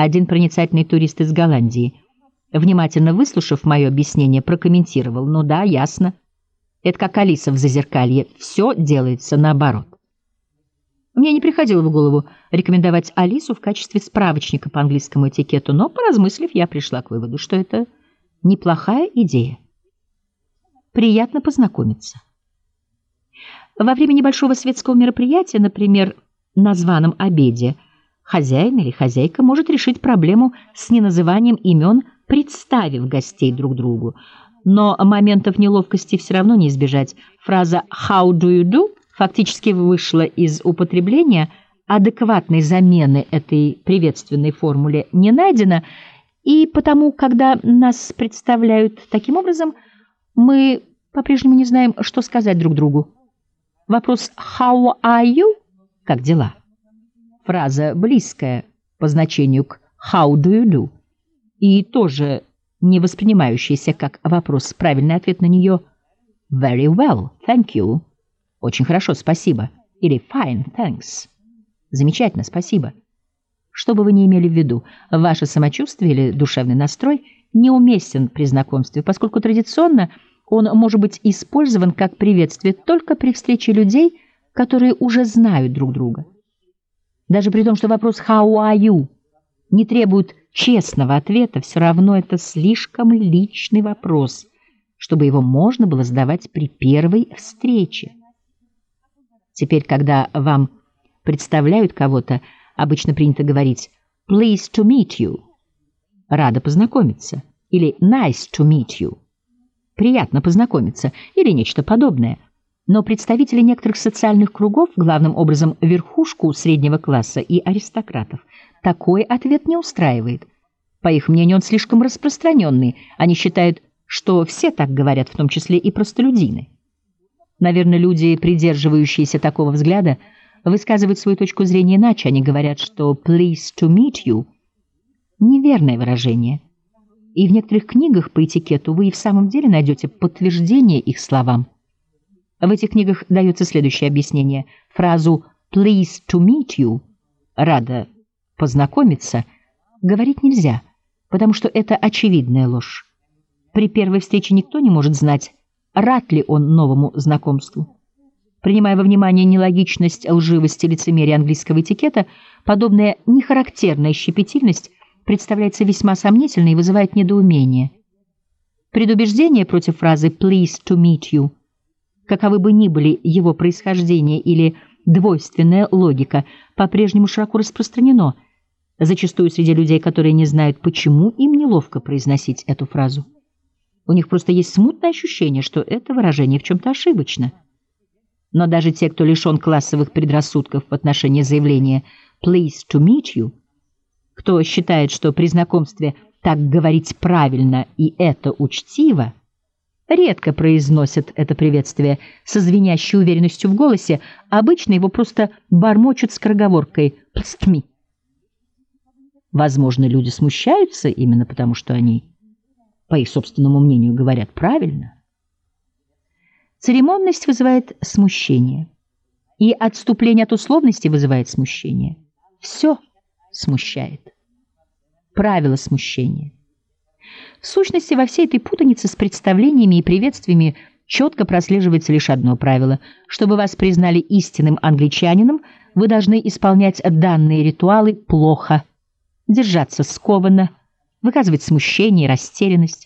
Один проницательный турист из Голландии, внимательно выслушав мое объяснение, прокомментировал: «Ну да, ясно. Это как Алиса в «Зазеркалье». Все делается наоборот». Мне не приходило в голову рекомендовать Алису в качестве справочника по английскому этикету, но, поразмыслив, я пришла к выводу, что это неплохая идея. Приятно познакомиться. Во время небольшого светского мероприятия, например, на званом обеде, хозяин или хозяйка может решить проблему с неназыванием имен, представив гостей друг другу. Но моментов неловкости все равно не избежать. Фраза «How do you do» фактически вышла из употребления, адекватной замены этой приветственной формуле не найдено, и потому, когда нас представляют таким образом, мы по-прежнему не знаем, что сказать друг другу. Вопрос «How are you?» — «Как дела?» Фраза близкая по значению к «How do you do?» и тоже не воспринимающаяся как вопрос. Правильный ответ на нее «Very well, thank you». «Очень хорошо, спасибо». Или «Fine, thanks». «Замечательно, спасибо». Что бы вы ни имели в виду, ваше самочувствие или душевный настрой неуместен при знакомстве, поскольку традиционно он может быть использован как приветствие только при встрече людей, которые уже знают друг друга. Даже при том, что вопрос «How are you?» не требует честного ответа, все равно это слишком личный вопрос, чтобы его можно было задавать при первой встрече. Теперь, когда вам представляют кого-то, обычно принято говорить «Pleased to meet you» — «Рада познакомиться» или «Nice to meet you» — «Приятно познакомиться» или нечто подобное. Но представители некоторых социальных кругов, главным образом верхушку среднего класса и аристократов, такой ответ не устраивает. По их мнению, он слишком распространенный. Они считают, что все так говорят, в том числе и простолюдины. Наверное, люди, придерживающиеся такого взгляда, высказывают свою точку зрения иначе. Они говорят, что «pleased to meet you» — неверное выражение. И в некоторых книгах по этикету вы и в самом деле найдете подтверждение их словам. В этих книгах дается следующее объяснение. Фразу «pleased to meet you» — «рада познакомиться» говорить нельзя, потому что это очевидная ложь. При первой встрече никто не может знать, рад ли он новому знакомству. Принимая во внимание нелогичность, лживость и лицемерие английского этикета, подобная нехарактерная щепетильность представляется весьма сомнительной и вызывает недоумение. Предубеждение против фразы «pleased to meet you», каковы бы ни были его происхождение или двойственная логика, по-прежнему широко распространено, зачастую среди людей, которые не знают, почему им неловко произносить эту фразу. У них просто есть смутное ощущение, что это выражение в чем-то ошибочно. Но даже те, кто лишен классовых предрассудков в отношении заявления «pleased to meet you», кто считает, что при знакомстве так говорить правильно и это учтиво, редко произносят это приветствие со звенящей уверенностью в голосе, обычно его просто бормочут скороговоркой «pleased me». Возможно, люди смущаются именно потому, что они, по их собственному мнению, говорят правильно. Церемонность вызывает смущение, и отступление от условности вызывает смущение. Все смущает. Правило смущения. В сущности, во всей этой путанице с представлениями и приветствиями четко прослеживается лишь одно правило. Чтобы вас признали истинным англичанином, вы должны исполнять данные ритуалы плохо, держаться скованно, выказывать смущение и растерянность,